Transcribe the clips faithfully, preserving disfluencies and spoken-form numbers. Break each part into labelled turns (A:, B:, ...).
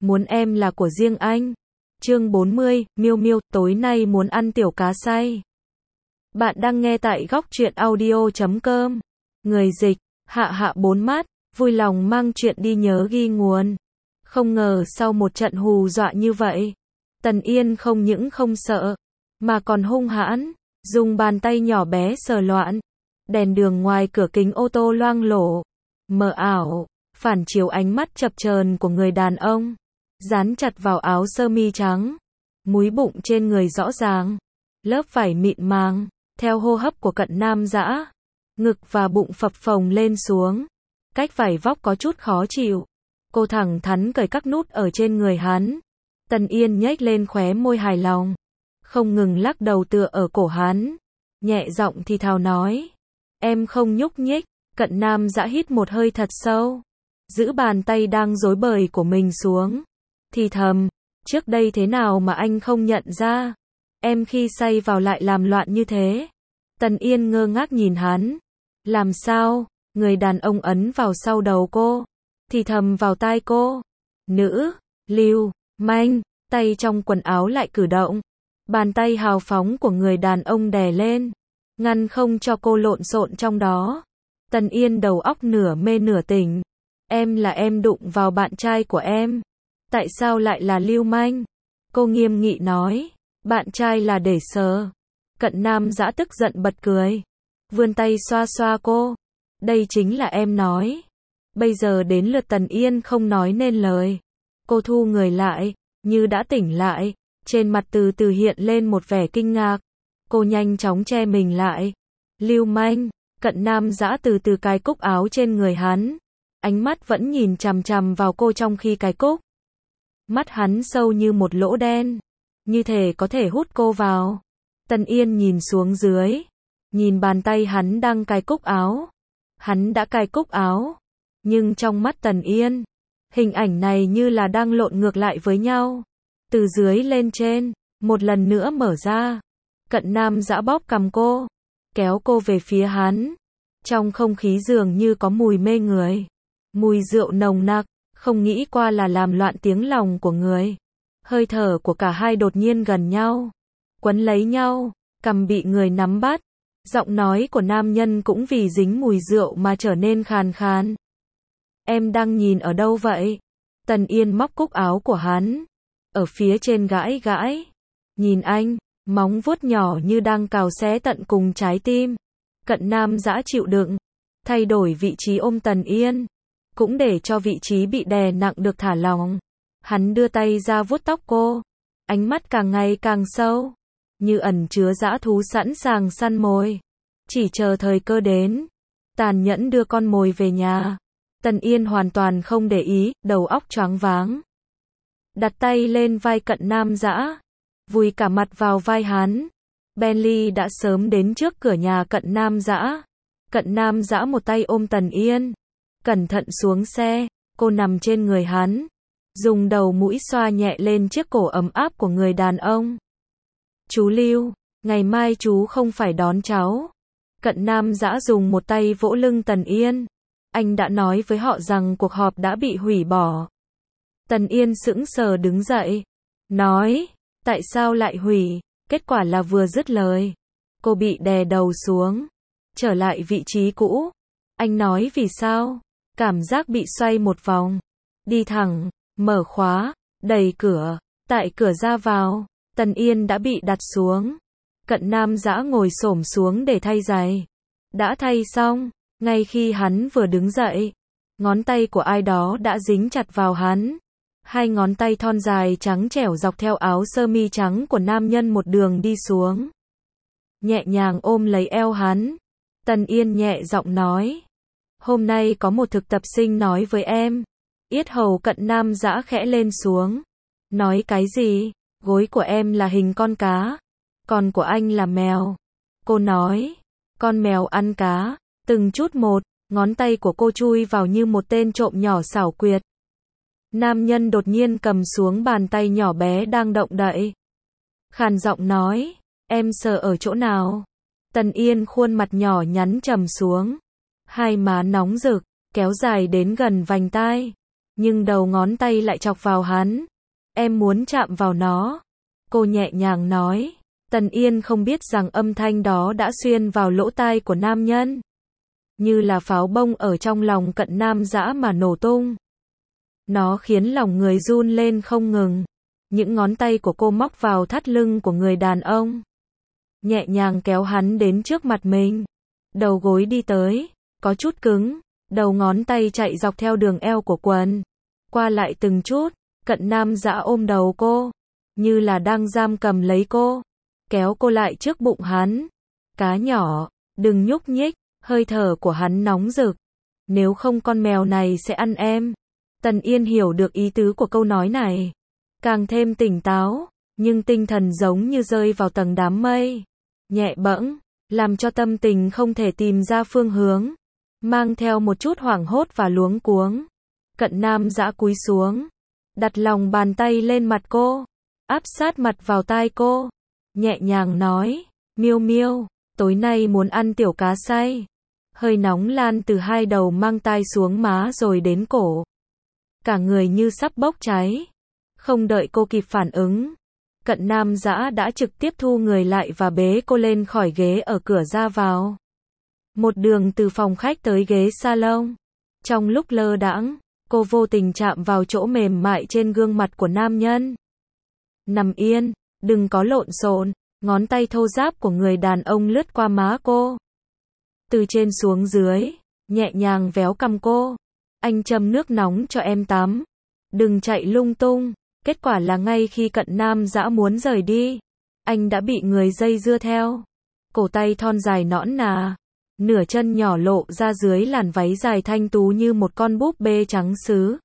A: muốn em là của riêng anh. Chương bốn mươi, Miêu Miêu, tối nay muốn ăn tiểu cá xay. Bạn đang nghe tại góc truyện audio chấm com. Người dịch, Hạ Hạ bốn mắt, vui lòng mang chuyện đi nhớ ghi nguồn. Không ngờ sau một trận hù dọa như vậy, Tần Yên không những không sợ, mà còn hung hãn, dùng bàn tay nhỏ bé sờ loạn. Đèn đường ngoài cửa kính ô tô loang lổ, mờ ảo, phản chiếu ánh mắt chập chờn của người đàn ông, dán chặt vào áo sơ mi trắng. Múi bụng trên người rõ ràng, lớp vải mịn màng, theo hô hấp của Cận Nam Dã. Ngực và bụng phập phồng lên xuống, cách vải vóc có chút khó chịu. Cô thẳng thắn cởi các nút ở trên người hắn. Tần Yên nhếch lên khóe môi hài lòng, không ngừng lắc đầu tựa ở cổ hắn, nhẹ giọng thì thào nói: "Em không nhúc nhích." Cận Nam Dã hít một hơi thật sâu, giữ bàn tay đang rối bời của mình xuống, thì thầm: "Trước đây thế nào mà anh không nhận ra? Em khi say vào lại làm loạn như thế." Tần Yên ngơ ngác nhìn hắn. "Làm sao?" Người đàn ông ấn vào sau đầu cô, thì thầm vào tai cô: "Nữ, lưu, manh." Tay trong quần áo lại cử động, bàn tay hào phóng của người đàn ông đè lên, ngăn không cho cô lộn xộn trong đó. Tần Yên đầu óc nửa mê nửa tỉnh. "Em là em đụng vào bạn trai của em, tại sao lại là lưu manh?" Cô nghiêm nghị nói. "Bạn trai là để sờ." Cận Nam Dã tức giận bật cười, vươn tay xoa xoa cô. "Đây chính là em nói." Bây giờ đến lượt Tần Yên không nói nên lời. Cô thu người lại, như đã tỉnh lại, trên mặt từ từ hiện lên một vẻ kinh ngạc. Cô nhanh chóng che mình lại. "Lưu manh." Cận Nam Dã từ từ cài cúc áo trên người hắn, ánh mắt vẫn nhìn chằm chằm vào cô trong khi cài cúc. Mắt hắn sâu như một lỗ đen, như thể có thể hút cô vào. Tần Yên nhìn xuống dưới, nhìn bàn tay hắn đang cài cúc áo. Hắn đã cài cúc áo, nhưng trong mắt Tần Yên, hình ảnh này như là đang lộn ngược lại với nhau. Từ dưới lên trên, một lần nữa mở ra. Cận Nam Dã bóp cằm cô, kéo cô về phía hắn. Trong không khí dường như có mùi mê người, mùi rượu nồng nặc, không nghĩ qua là làm loạn tiếng lòng của người. Hơi thở của cả hai đột nhiên gần nhau, quấn lấy nhau, cằm bị người nắm bắt. Giọng nói của nam nhân cũng vì dính mùi rượu mà trở nên khàn khàn. "Em đang nhìn ở đâu vậy?" Tần Yên móc cúc áo của hắn, ở phía trên gãi gãi. "Nhìn anh." Móng vuốt nhỏ như đang cào xé tận cùng trái tim. Cận Nam Dã chịu đựng, thay đổi vị trí ôm Tần Yên, cũng để cho vị trí bị đè nặng được thả lỏng. Hắn đưa tay ra vuốt tóc cô, ánh mắt càng ngày càng sâu, như ẩn chứa dã thú sẵn sàng săn mồi, chỉ chờ thời cơ đến, tàn nhẫn đưa con mồi về nhà. Tần Yên hoàn toàn không để ý, đầu óc choáng váng. Đặt tay lên vai Cận Nam Dã, vùi cả mặt vào vai hắn. Bentley đã sớm đến trước cửa nhà Cận Nam Dã. Cận Nam Dã một tay ôm Tần Yên, cẩn thận xuống xe. Cô nằm trên người hắn, dùng đầu mũi xoa nhẹ lên chiếc cổ ấm áp của người đàn ông. "Chú Lưu, ngày mai chú không phải đón cháu." Cận Nam Dã dùng một tay vỗ lưng Tần Yên. "Anh đã nói với họ rằng cuộc họp đã bị hủy bỏ." Tần Yên sững sờ đứng dậy, nói: "Tại sao lại hủy?" Kết quả là vừa dứt lời, cô bị đè đầu xuống, trở lại vị trí cũ. "Anh nói vì sao?" Cảm giác bị xoay một vòng. Đi thẳng, mở khóa, đẩy cửa. Tại cửa ra vào, Tần Yên đã bị đặt xuống. Cận Nam Dã ngồi xổm xuống để thay giày. Đã thay xong, ngay khi hắn vừa đứng dậy, ngón tay của ai đó đã dính chặt vào hắn. Hai ngón tay thon dài trắng trẻo dọc theo áo sơ mi trắng của nam nhân một đường đi xuống, nhẹ nhàng ôm lấy eo hắn. Tần Yên nhẹ giọng nói: "Hôm nay có một thực tập sinh nói với em." Yết hầu Cận Nam Dã khẽ lên xuống. "Nói cái gì?" "Gối của em là hình con cá, còn của anh là mèo." Cô nói. "Con mèo ăn cá." Từng chút một, ngón tay của cô chui vào như một tên trộm nhỏ xảo quyệt. Nam nhân đột nhiên cầm xuống bàn tay nhỏ bé đang động đậy. Khàn giọng nói: "Em sờ ở chỗ nào?" Tần Yên khuôn mặt nhỏ nhắn trầm xuống, hai má nóng rực, kéo dài đến gần vành tai. nhưng đầu ngón tay lại chọc vào hắn. Em muốn chạm vào nó. Cô nhẹ nhàng nói. Tần Yên không biết rằng âm thanh đó đã xuyên vào lỗ tai của nam nhân. Như là pháo bông ở trong lòng Cận Nam Dã mà nổ tung. Nó khiến lòng người run lên không ngừng. Những ngón tay của cô móc vào thắt lưng của người đàn ông. Nhẹ nhàng kéo hắn đến trước mặt mình. Đầu gối đi tới, có chút cứng. Đầu ngón tay chạy dọc theo đường eo của quần. Qua lại từng chút, Cận Nam Dã ôm đầu cô. Như là đang giam cầm lấy cô. Kéo cô lại trước bụng hắn. Cá nhỏ, đừng nhúc nhích. Hơi thở của hắn nóng rực. Nếu không con mèo này sẽ ăn em. Tần Yên hiểu được ý tứ của câu nói này. Càng thêm tỉnh táo, nhưng tinh thần giống như rơi vào tầng đám mây. Nhẹ bẫng, làm cho tâm tình không thể tìm ra phương hướng. Mang theo một chút hoảng hốt và luống cuống. Cận Nam Dã cúi xuống. Đặt lòng bàn tay lên mặt cô. Áp sát mặt vào tai cô. Nhẹ nhàng nói. Miêu Miêu, tối nay muốn ăn tiểu cá xay. Hơi nóng lan từ hai đầu mang tai xuống má rồi đến cổ. Cả người như sắp bốc cháy. Không đợi cô kịp phản ứng. Cận Nam Dã đã trực tiếp thu người lại và bế cô lên khỏi ghế ở cửa ra vào. Một đường từ phòng khách tới ghế salon. Trong lúc lơ đãng, cô vô tình chạm vào chỗ mềm mại trên gương mặt của nam nhân. Nằm yên, đừng có lộn xộn. Ngón tay thô ráp của người đàn ông lướt qua má cô. Từ trên xuống dưới, nhẹ nhàng véo cằm cô. Anh châm nước nóng cho em tắm. Đừng chạy lung tung. Kết quả là ngay khi Cận Nam Dã muốn rời đi, anh đã bị người dây dưa theo. Cổ tay thon dài nõn nà, nửa chân nhỏ lộ ra dưới làn váy dài thanh tú như một con búp bê trắng sứ.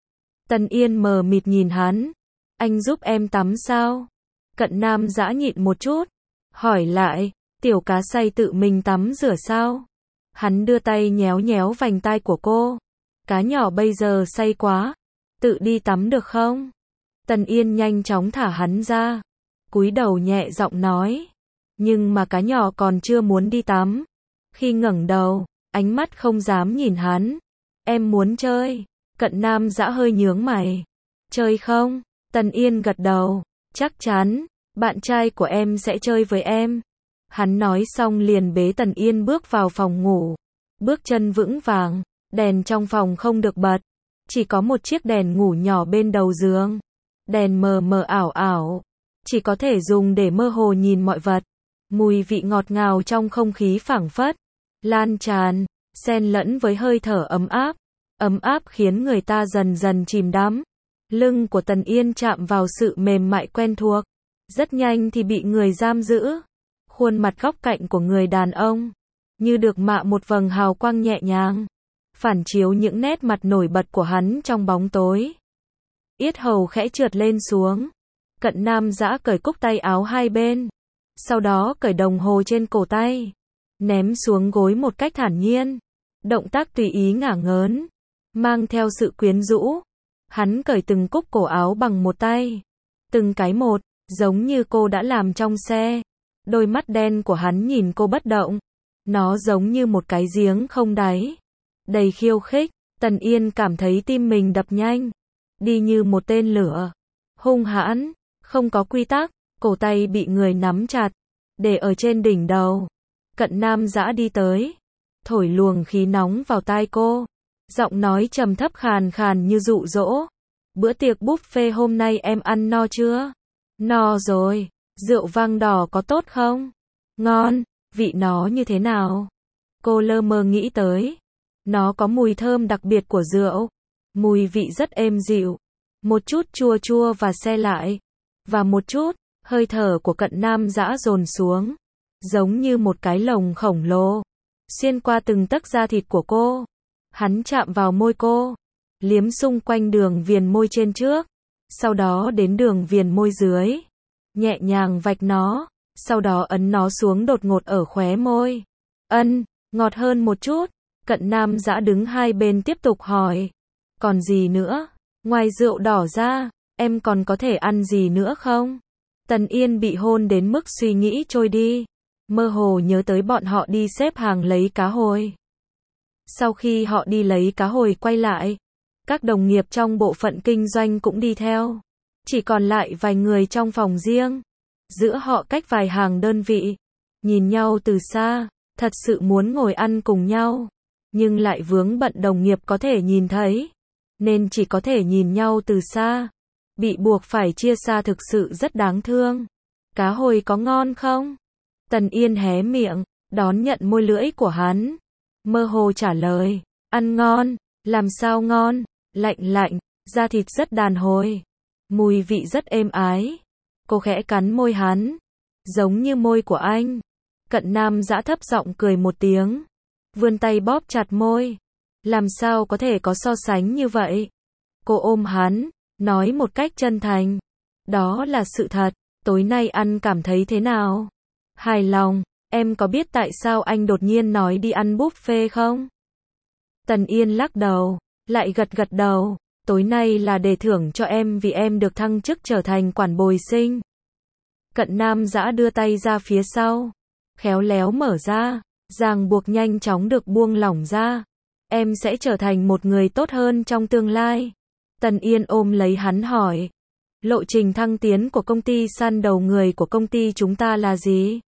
A: Tần Yên mờ mịt nhìn hắn. Anh giúp em tắm sao? Cận Nam Dã nhịn một chút, hỏi lại, tiểu cá xay tự mình tắm rửa sao? Hắn đưa tay nhéo nhéo vành tai của cô. Cá nhỏ bây giờ say quá, tự đi tắm được không? Tần Yên nhanh chóng thả hắn ra, cúi đầu nhẹ giọng nói. Nhưng mà cá nhỏ còn chưa muốn đi tắm. Khi ngẩng đầu, ánh mắt không dám nhìn hắn. Em muốn chơi. Cận Nam Dã hơi nhướng mày. Chơi không? Tần Yên gật đầu. Chắc chắn, bạn trai của em sẽ chơi với em. Hắn nói xong liền bế Tần Yên bước vào phòng ngủ. Bước chân vững vàng, đèn trong phòng không được bật. Chỉ có một chiếc đèn ngủ nhỏ bên đầu giường. Đèn mờ mờ ảo ảo. Chỉ có thể dùng để mơ hồ nhìn mọi vật. Mùi vị ngọt ngào trong không khí phảng phất. Lan tràn, xen lẫn với hơi thở ấm áp. Ấm áp khiến người ta dần dần chìm đắm. Lưng của Tần Yên chạm vào sự mềm mại quen thuộc. Rất nhanh thì bị người giam giữ. Khuôn mặt góc cạnh của người đàn ông như được mạ một vầng hào quang nhẹ nhàng, phản chiếu những nét mặt nổi bật của hắn trong bóng tối. Yết hầu khẽ trượt lên xuống. Cận Nam Dã cởi cúc tay áo hai bên, sau đó cởi đồng hồ trên cổ tay, ném xuống gối một cách thản nhiên. Động tác tùy ý ngả ngớn, mang theo sự quyến rũ. Hắn cởi từng cúc cổ áo bằng một tay, từng cái một, giống như cô đã làm trong xe. Đôi mắt đen của hắn nhìn cô bất động. Nó giống như một cái giếng không đáy, đầy khiêu khích. Tần Yên cảm thấy tim mình đập nhanh, đi như một tên lửa, hung hãn, không có quy tắc. Cổ tay bị người nắm chặt, để ở trên đỉnh đầu. Cận Nam Dã đi tới, thổi luồng khí nóng vào tai cô. Giọng nói trầm thấp khàn khàn như dụ dỗ. Bữa tiệc buffet hôm nay em ăn no chưa? No rồi. Rượu vang đỏ có tốt không? Ngon. Vị nó như thế nào? Cô lơ mơ nghĩ tới. Nó có mùi thơm đặc biệt của rượu. Mùi vị rất êm dịu. Một chút chua chua và se lại. Và một chút, hơi thở của Cận Nam Dã dồn xuống. Giống như một cái lồng khổng lồ. Xuyên qua từng tấc da thịt của cô. Hắn chạm vào môi cô. Liếm xung quanh đường viền môi trên trước. Sau đó đến đường viền môi dưới. Nhẹ nhàng vạch nó. Sau đó ấn nó xuống đột ngột ở khóe môi. Ân, ngọt hơn một chút. Cận Nam Dã đứng hai bên tiếp tục hỏi. Còn gì nữa? Ngoài rượu đỏ ra, em còn có thể ăn gì nữa không? Tần Yên bị hôn đến mức suy nghĩ trôi đi. Mơ hồ nhớ tới bọn họ đi xếp hàng lấy cá hồi. Sau khi họ đi lấy cá hồi quay lại, Các đồng nghiệp trong bộ phận kinh doanh cũng đi theo. Chỉ còn lại vài người trong phòng riêng. Giữa họ cách vài hàng đơn vị. Nhìn nhau từ xa, thật sự muốn ngồi ăn cùng nhau. Nhưng lại vướng bận đồng nghiệp có thể nhìn thấy. Nên chỉ có thể nhìn nhau từ xa. Bị buộc phải chia xa thực sự rất đáng thương. Cá hồi có ngon không? Tần Yên hé miệng, đón nhận môi lưỡi của hắn. Mơ hồ trả lời, ăn ngon, làm sao ngon, lạnh lạnh, da thịt rất đàn hồi. Mùi vị rất êm ái. Cô khẽ cắn môi hắn. Giống như môi của anh. Cận Nam Dã thấp giọng cười một tiếng. Vươn tay bóp chặt môi. Làm sao có thể có so sánh như vậy? Cô ôm hắn, nói một cách chân thành. Đó là sự thật, tối nay ăn cảm thấy thế nào? Hài lòng, em có biết tại sao anh đột nhiên nói đi ăn buffet không? Tần Yên lắc đầu, lại gật gật đầu. Tối nay là để thưởng cho em vì em được thăng chức trở thành quản bồi sinh. Cận Nam Dã đưa tay ra phía sau. Khéo léo mở ra. Ràng buộc nhanh chóng được buông lỏng ra. Em sẽ trở thành một người tốt hơn trong tương lai. Tần Yên ôm lấy hắn hỏi. Lộ trình thăng tiến của công ty săn đầu người của công ty chúng ta là gì?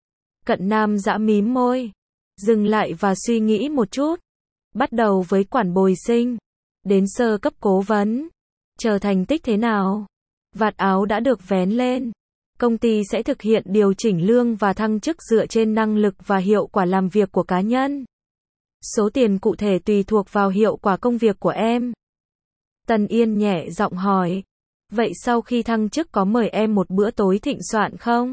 A: Cận Nam Dã mím môi. Dừng lại và suy nghĩ một chút. Bắt đầu với quản bồi sinh. Đến sơ cấp cố vấn. Chờ thành tích thế nào? Vạt áo đã được vén lên. Công ty sẽ thực hiện điều chỉnh lương và thăng chức dựa trên năng lực và hiệu quả làm việc của cá nhân. Số tiền cụ thể tùy thuộc vào hiệu quả công việc của em. Tần Yên nhẹ giọng hỏi. Vậy sau khi thăng chức có mời em một bữa tối thịnh soạn không?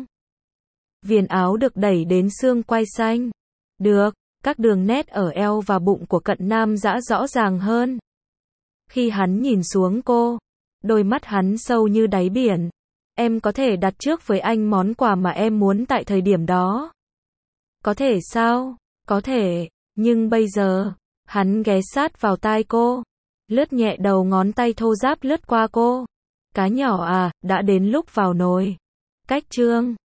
A: Viền áo được đẩy đến xương quai xanh. Được, các đường nét ở eo và bụng của Cận Nam Dã rõ ràng hơn. Khi hắn nhìn xuống cô, đôi mắt hắn sâu như đáy biển. Em có thể đặt trước với anh món quà mà em muốn tại thời điểm đó. Có thể sao? Có thể, nhưng bây giờ, hắn ghé sát vào tai cô, lướt nhẹ đầu ngón tay thô ráp lướt qua cô. Cá nhỏ à, đã đến lúc vào nồi. Cách chương